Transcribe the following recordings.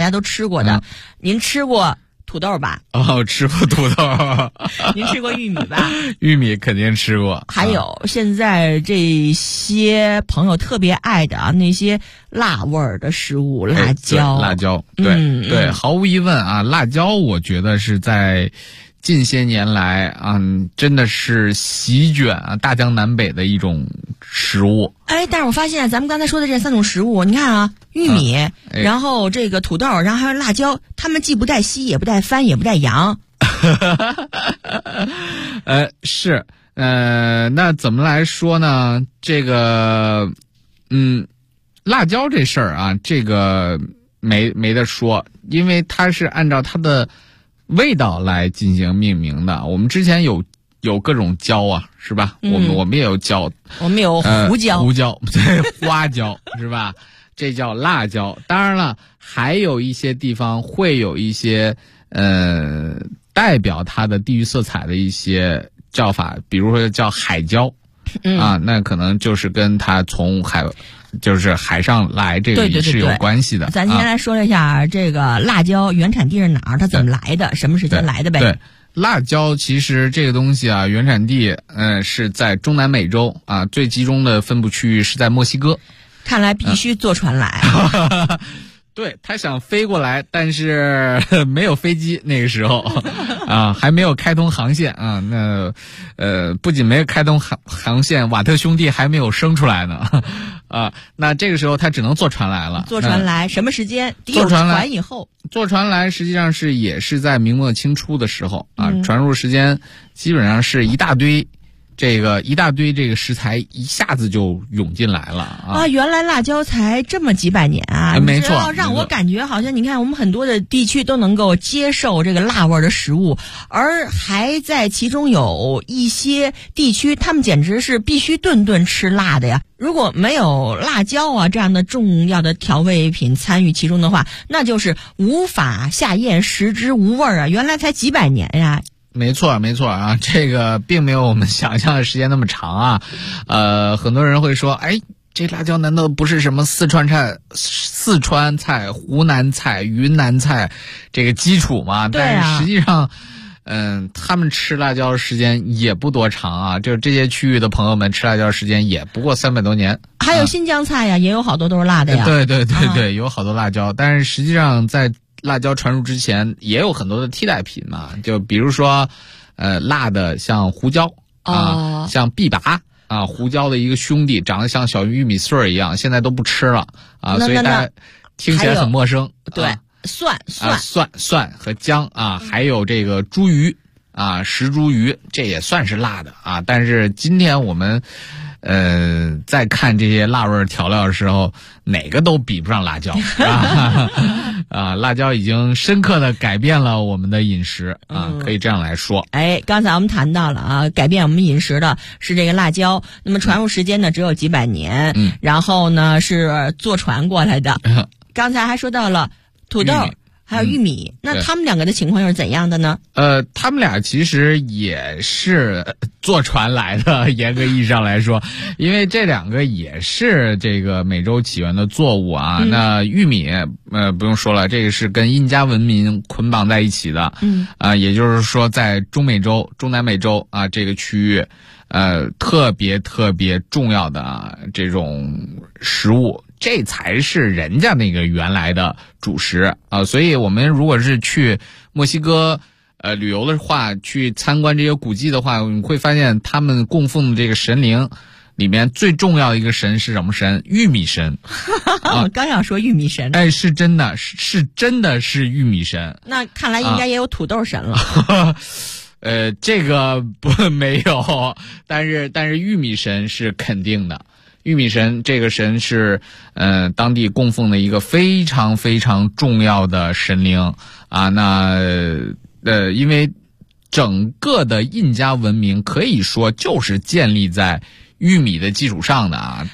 家都吃过的。您吃过土豆吧？ 哦，吃过土豆。 您吃过玉米吧？ 玉米肯定吃过。 还有现在这些朋友特别爱的那些辣味儿的食物，辣椒。 辣椒，对，毫无疑问啊，辣椒我觉得是在近些年来真的是席卷大江南北的一种食物。 但是我发现咱们刚才说的这3种食物，你看啊，玉米，然后这个土豆，然后还有辣椒，它们既不带稀，也不带番，也不带洋。 是，那怎么来说呢？这个，辣椒这事儿啊，这个没得说，因为它是按照它的味道来进行命名的。我们之前有各种椒啊，是吧？我们也有椒， 我们有胡椒， 对，花椒是吧？这叫辣椒。当然了，还有一些地方会有一些代表它的地域色彩的一些叫法，比如说叫海椒，那可能就是跟它从海上来这个也是有关系的。 咱先来说一下这个辣椒原产地是哪儿，它怎么来的，什么时间来的呗？ 对，辣椒其实这个东西啊，原产地是在中南美洲啊，最集中的分布区域是在墨西哥。 看来必须坐船来。 对，他想飞过来，但是没有飞机，那个时候还没有开通航线啊。那不仅没有开通航线，瓦特兄弟还没有生出来呢那这个时候他只能坐船来了。 坐船来什么时间？坐船来以后， 坐船来实际上也是在明末清初的时候传入时间基本上是一大堆这个食材一下子就涌进来了原来辣椒才这么几百年啊！ 没错， 让我感觉好像你看我们很多的地区都能够接受这个辣味的食物，而还在其中有一些地区他们简直是必须顿顿吃辣的呀。如果没有辣椒这样的重要的调味品参与其中的话，那就是无法下咽，食之无味原来才几百年呀。 没错啊，这个并没有我们想象的时间那么长很多人会说，这辣椒难道不是什么四川菜、湖南菜、云南菜这个基础吗？但是实际上他们吃辣椒的时间也不多长就是这些区域的朋友们吃辣椒的时间也不过300多年。 还有新疆菜呀，也有好多都是辣的呀。 对，有好多辣椒，但是实际上在辣椒传入之前也有很多的替代品嘛，就比如说辣的像胡椒像毕拔胡椒的一个兄弟，长得像小玉米穗一样，现在都不吃了所以大家听起来很陌生。 对， 蒜和姜还有这个茱萸石茱萸，这也算是辣的但是今天我们在看这些辣味调料的时候，哪个都比不上辣椒辣椒已经深刻的改变了我们的饮食可以这样来说。 刚才我们谈到了改变我们饮食的是这个辣椒，那么传入时间呢只有几百年，然后呢是坐船过来的。刚才还说到了土豆还有玉米，那他们两个的情况又是怎样的呢？ 他们俩其实也是坐船来的，严格意义上来说，因为这两个也是这个美洲起源的作物那玉米不用说了，这个是跟印加文明捆绑在一起的，也就是说在中南美洲这个区域特别重要的这种食物，这才是人家那个原来的主食所以我们如果是去墨西哥旅游的话，去参观这些古迹的话，你会发现他们供奉的这个神灵里面最重要的一个神是什么神？玉米神我刚想说玉米神是真的是玉米神。 那看来应该也有土豆神了这个没有，但是玉米神是肯定的。玉米神这个神是当地供奉的一个非常重要的神灵因为整个的印加文明可以说就是建立在玉米的基础上的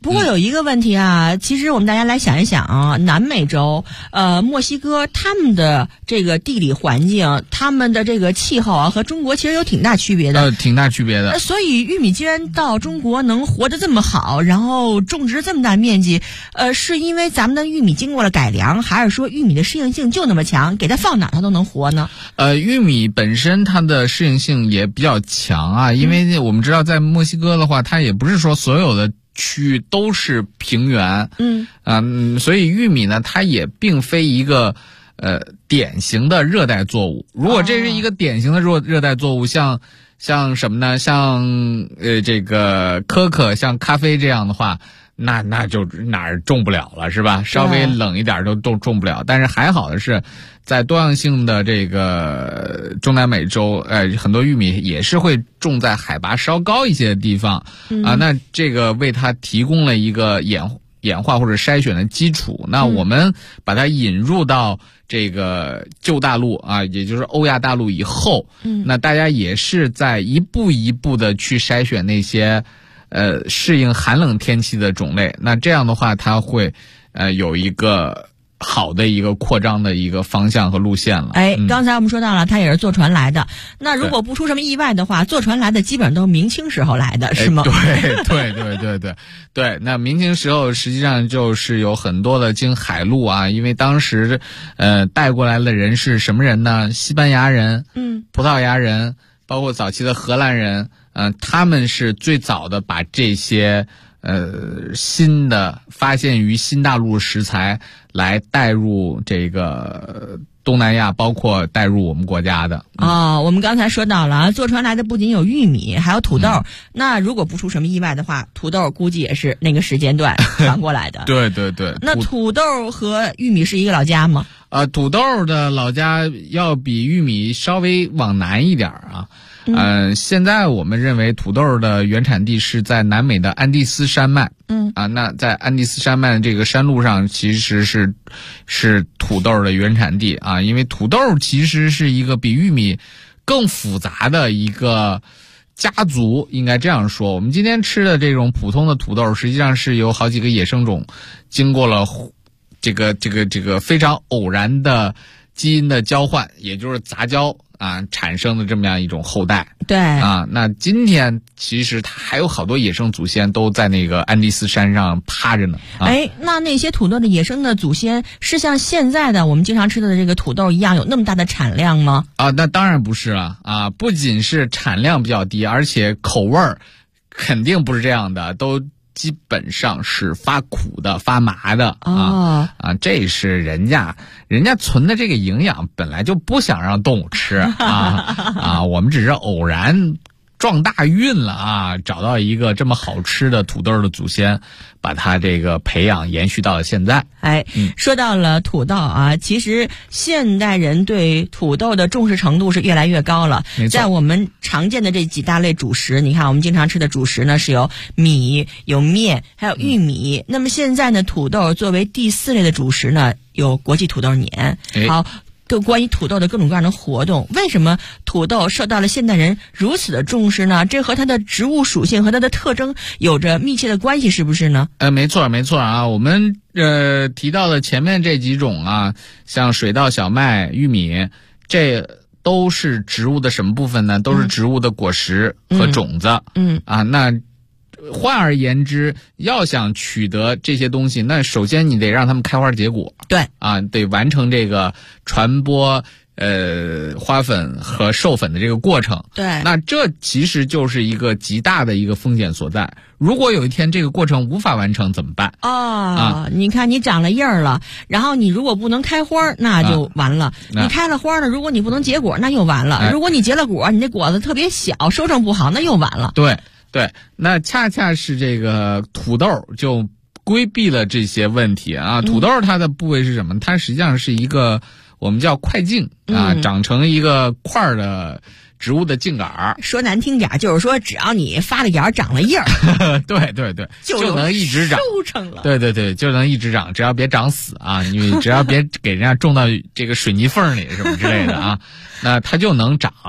不过有一个问题啊，其实我们大家来想一想啊，南美洲，墨西哥他们的这个地理环境，他们的这个气候啊，和中国其实有挺大区别的。 挺大区别的。 所以玉米既然到中国能活得这么好，然后种植这么大面积，是因为咱们的玉米经过了改良，还是说玉米的适应性就那么强，给它放哪它都能活呢？ 玉米本身它的适应性也比较强啊，因为我们知道在墨西哥的话，它也不是说所有的区域都是平原，所以玉米呢，它也并非一个典型的热带作物。如果这是一个典型的热带作物，像什么呢？像这个可可，像咖啡这样的话，那就哪儿种不了了，是吧？稍微冷一点都种不了。但是还好的是，在多样性的这个中南美洲，很多玉米也是会种在海拔稍高一些的地方，那这个为它提供了一个演化或者筛选的基础。那我们把它引入到这个旧大陆啊，也就是欧亚大陆以后，那大家也是在一步一步的去筛选那些适应寒冷天气的种类。那这样的话，它会有一个好的一个扩张的一个方向和路线了。 刚才我们说到了，它也是坐船来的。那如果不出什么意外的话，坐船来的基本上都是明清时候来的，是吗？ 对。那明清时候实际上就是有很多的经海路啊，因为当时带过来的人是什么人呢？西班牙人，葡萄牙人，包括早期的荷兰人，他们是最早的把这些新的发现于新大陆食材来带入这个东南亚，包括带入我们国家的。 我们刚才说到了，坐船来的不仅有玉米，还有土豆。那如果不出什么意外的话，土豆估计也是那个时间段传过来的。 对。 那土豆和玉米是一个老家吗？ 土豆的老家要比玉米稍微往南一点啊。现在我们认为土豆的原产地是在南美的安第斯山脉。那在安第斯山脉的这个山路上，其实是土豆的原产地啊。因为土豆其实是一个比玉米更复杂的一个家族，应该这样说。我们今天吃的这种普通的土豆，实际上是有好几个野生种经过了这个非常偶然的基因的交换，也就是杂交产生的这么样一种后代。 对那今天其实它还有好多野生祖先都在那个安第斯山上趴着呢。 那些土豆的野生的祖先是像现在的我们经常吃的这个土豆一样有那么大的产量吗？ 那当然不是了不仅是产量比较低，而且口味儿肯定不是这样的，都基本上是发苦的、发麻的这是人家存的这个营养本来就不想让动物吃我们只是偶然撞大运了找到一个这么好吃的土豆的祖先，把它这个培养延续到了现在。 说到了土豆其实现代人对土豆的重视程度是越来越高了。在我们常见的这几大类主食，你看我们经常吃的主食呢是有米、有面，还有玉米。那么现在呢，土豆作为第4类的主食呢，有国际土豆年。好。关于土豆的各种各样的活动，为什么土豆受到了现代人如此的重视呢？这和它的植物属性和它的特征有着密切的关系，是不是呢？ 没错我们提到的前面这几种像水稻、小麦、玉米，这都是植物的什么部分呢？都是植物的果实和种子。那换而言之，要想取得这些东西，那首先你得让它们开花结果。 对得完成这个传播花粉和授粉的这个过程。 对， 那这其实就是一个极大的一个风险所在。如果有一天这个过程无法完成怎么办？ 你看你长了叶儿了，然后你如果不能开花，那就完了。你开了花呢，如果你不能结果，那又完了。如果你结了果，你这果子特别小，收成不好，那又完了。 对，那恰恰是这个土豆就规避了这些问题土豆它的部位是什么？它实际上是一个我们叫块茎长成一个块的植物的茎杆。 说难听点，就是说只要你发了芽长了叶儿对，就能一直长， 收成了。 对，就能一直长，只要别长死你只要别给人家种到这个水泥缝里什么之类的那它就能长。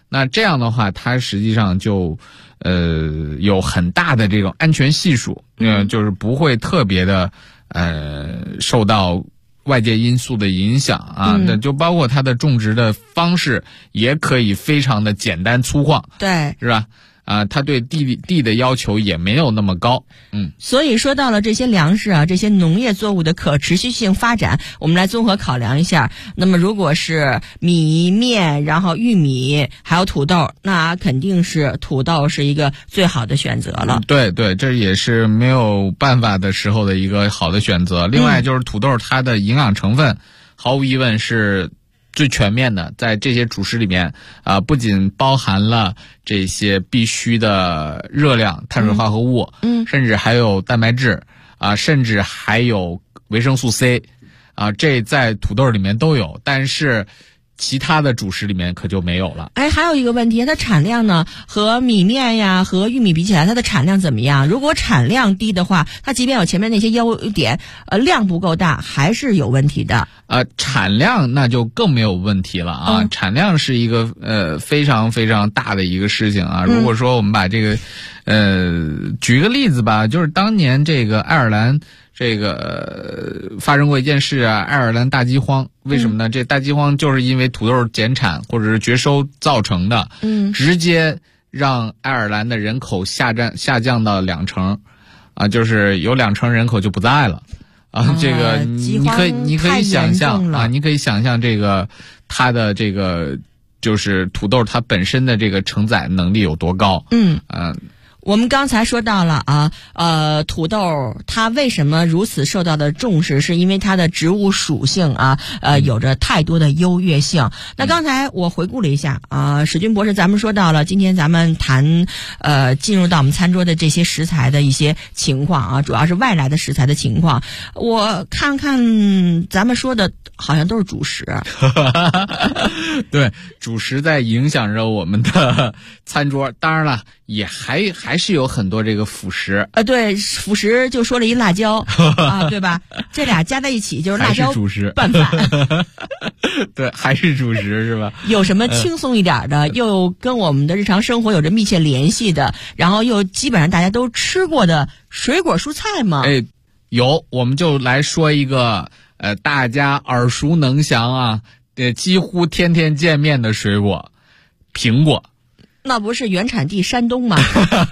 那这样的话，它实际上就有很大的这种安全系数，就是不会特别的受到外界因素的影响啊。那就包括它的种植的方式也可以非常的简单粗犷， 对， 是吧？它对地的要求也没有那么高， 所以说到了这些粮食啊，这些农业作物的可持续性发展，我们来综合考量一下。那么如果是米面，然后玉米，还有土豆，那肯定是土豆是一个最好的选择了。 对对，这也是没有办法的时候的一个好的选择。另外就是土豆，它的营养成分毫无疑问是最全面的，在这些主食里面不仅包含了这些必须的热量、碳水化合物，甚至还有蛋白质甚至还有维生素 C 这在土豆里面都有，但是其他的主食里面可就没有了。 还有一个问题，它产量呢和米面呀和玉米比起来，它的产量怎么样？如果产量低的话，它即便有前面那些优点，量不够大，还是有问题的。 产量那就更没有问题了啊！产量是一个非常非常大的一个事情啊。如果说我们把这个举个例子吧，就是当年这个爱尔兰这个发生过一件事啊，爱尔兰大饥荒。为什么呢？这大饥荒就是因为土豆减产或者是绝收造成的，直接让爱尔兰的人口下降到20%，就是有20%人口就不在了。这个你可以想象你可以想象这个它的这个就是土豆它本身的这个承载能力有多高。 我们刚才说到了土豆它为什么如此受到的重视，是因为它的植物属性有着太多的优越性。那刚才我回顾了一下史军博士，咱们说到了今天咱们谈进入到我们餐桌的这些食材的一些情况主要是外来的食材的情况。我看看咱们说的好像都是主食。 对，主食在影响着我们的餐桌，当然了，也还是有很多这个辅食。 对，辅食就说了一辣椒对吧？这俩加在一起就是辣椒主食拌饭。 对，还是主食是吧？ 有什么轻松一点的，又跟我们的日常生活有着密切联系的，然后又基本上大家都吃过的水果蔬菜吗？ 有，我们就来说一个大家耳熟能详几乎天天见面的水果——苹果。 那不是原产地山东吗？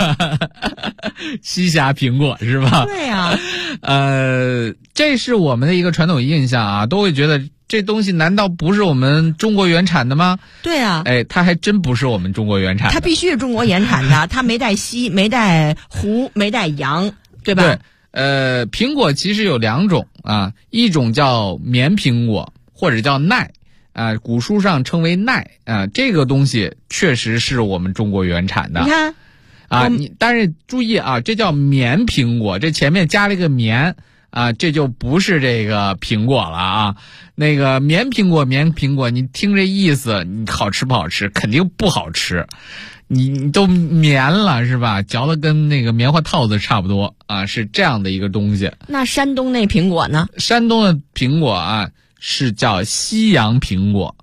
西峡苹果是吧？ 对呀。 这是我们的一个传统印象都会觉得这东西难道不是我们中国原产的吗？ 对啊。 它还真不是我们中国原产的， 它必须是中国原产的，它没带西，没带胡，没带洋，对吧？ 对，苹果其实有2种一种叫绵苹果或者叫耐。古书上称为耐这个东西确实是我们中国原产的。 你看但是注意这叫绵苹果，这前面加了一个绵这就不是这个苹果了那个绵苹果，你听这意思，你好吃不好吃？肯定不好吃，你都绵了是吧？嚼的跟那个棉花套子差不多是这样的一个东西。 那山东那苹果呢？ 山东的苹果是叫西洋苹果。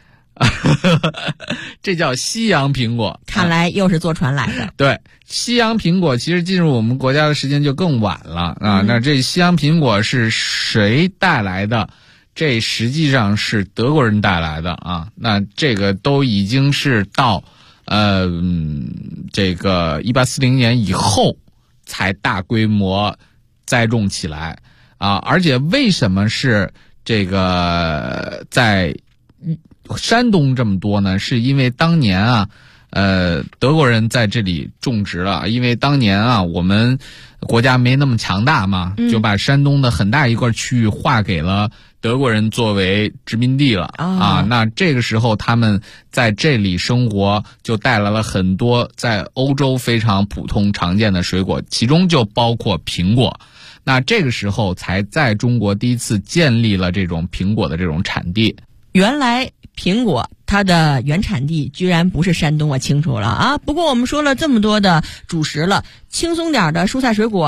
这叫西洋苹果， 看来又是坐船来的。 对，西洋苹果其实进入我们国家的时间就更晚了那这西洋苹果是谁带来的？这实际上是德国人带来的那这个都已经是到这个1840年以后才大规模栽种起来而且为什么是这个在山东这么多呢？是因为当年德国人在这里种植了，因为当年我们国家没那么强大嘛，就把山东的很大一块区域划给了德国人作为殖民地了那这个时候他们在这里生活，就带来了很多在欧洲非常普通常见的水果，其中就包括苹果。那这个时候才在中国第一次建立了这种苹果的这种产地。 原来苹果它的原产地居然不是山东，我清楚了不过我们说了这么多的主食了，轻松点的蔬菜水果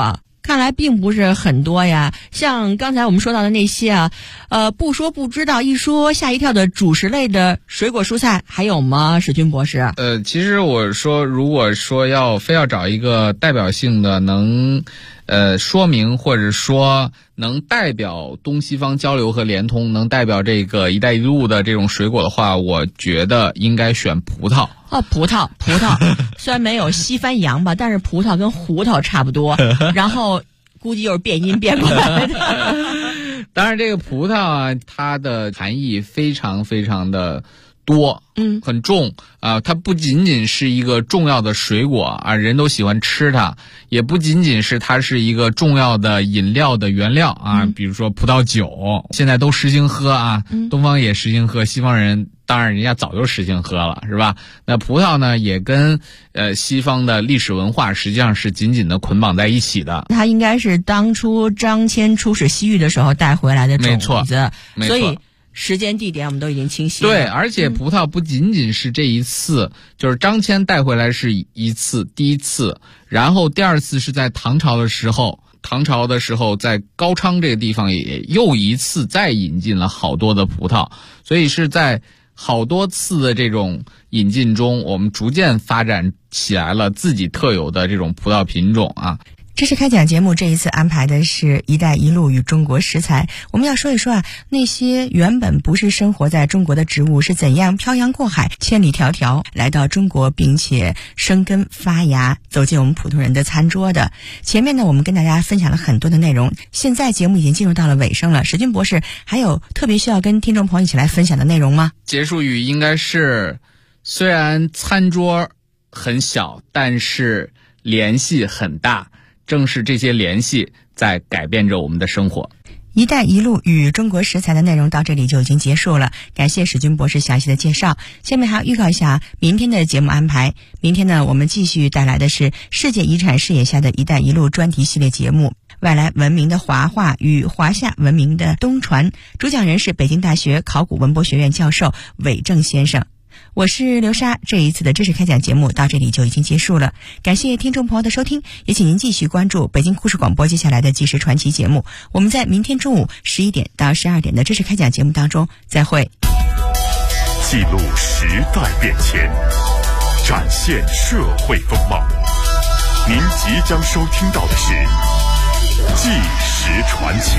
看来并不是很多呀。像刚才我们说到的那些啊，不说不知道，一说吓一跳的主食类的水果蔬菜还有吗？史军博士？ 其实我说，如果说非要找一个代表性的能说明或者说能代表东西方交流和联通，能代表这个一带一路的这种水果的话，我觉得应该选葡萄。 葡萄虽然没有西番洋吧，但是葡萄跟胡桃差不多，然后估计又是变音变过来的。 当然这个葡萄啊，它的含义非常非常的多，很重啊，它不仅仅是一个重要的水果啊，人都喜欢吃它，也不仅仅是它是一个重要的饮料的原料啊，比如说葡萄酒，现在都实行喝啊，东方也实行喝，西方人当然人家早就实行喝了，是吧？那葡萄呢，也跟西方的历史文化实际上是紧紧的捆绑在一起的。 它应该是当初张骞出使西域的时候带回来的种子， 没错， 所以时间地点我们都已经清晰了。 对，而且葡萄不仅仅是这一次，就是张骞带回来是第一次，然后第二次是在唐朝的时候在高昌这个地方也又一次再引进了好多的葡萄，所以是在好多次的这种引进中，我们逐渐发展起来了自己特有的这种葡萄品种啊。 知识开讲节目这一次安排的是一带一路与中国食材，我们要说一说啊，那些原本不是生活在中国的植物是怎样漂洋过海千里迢迢来到中国，并且生根发芽走进我们普通人的餐桌的。前面呢我们跟大家分享了很多的内容，现在节目已经进入到了尾声了，史军博士还有特别需要跟听众朋友一起来分享的内容吗？ 结束语应该是，虽然餐桌很小，但是联系很大，正是这些联系在改变着我们的生活。 一带一路与中国食材的内容到这里就已经结束了，感谢史军博士详细的介绍。下面还要预告一下明天的节目安排。明天呢，我们继续带来的是世界遗产视野下的一带一路专题系列节目，外来文明的华化与华夏文明的东传，主讲人是北京大学考古文博学院教授韦正先生。我是刘莎，这一次的知识开讲节目到这里就已经结束了，感谢听众朋友的收听，也请您继续关注北京故事广播接下来的纪实传奇节目，我们在明天中午11点到12点的知识开讲节目当中再会。 记录时代变迁，展现社会风貌，您即将收听到的是纪实传奇。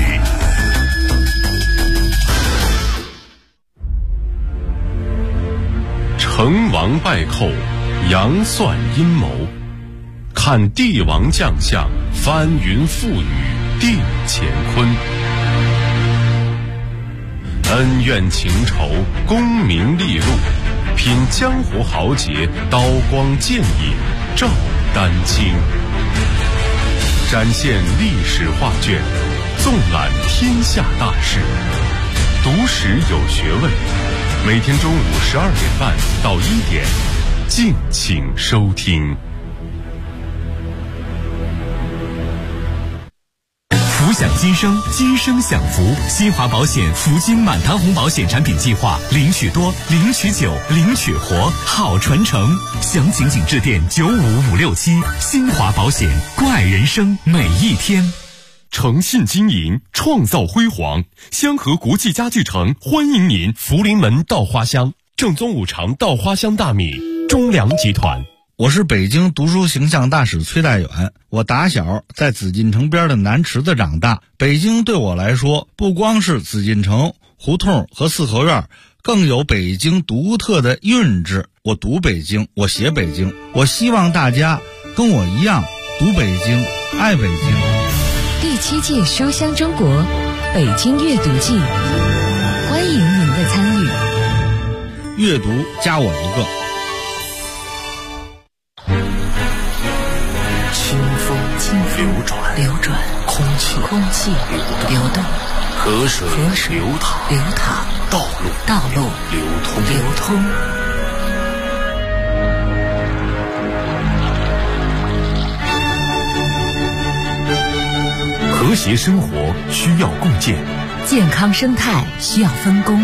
成王败寇，杨算阴谋，看帝王将相，翻云覆雨，定乾坤。恩怨情仇，功名利禄，品江湖豪杰，刀光剑影，照丹青。展现历史画卷，纵览天下大事，读史有学问。每天中午12点半到1点，敬请收听。 福享今生，今生享福。新华保险福金满堂红保险产品计划，领取多，领取久，领取活，好传承。详情请致电95567。新华保险，关爱人生每一天。 诚信经营，创造辉煌。香河国际家具城欢迎您！福临门稻花香，正宗五常稻花香大米，中粮集团。 我是北京读书形象大使崔代远，我打小在紫禁城边的南池子长大。北京对我来说，不光是紫禁城、胡同和四合院，更有北京独特的韵致。我读北京，我写北京，我希望大家跟我一样读北京，爱北京。 第7届书香中国北京阅读季，欢迎您的参与。 阅读加我一个。 清风流转，空气流动，河水流淌，道路流通。和谐生活需要共建， 健康生态需要分工。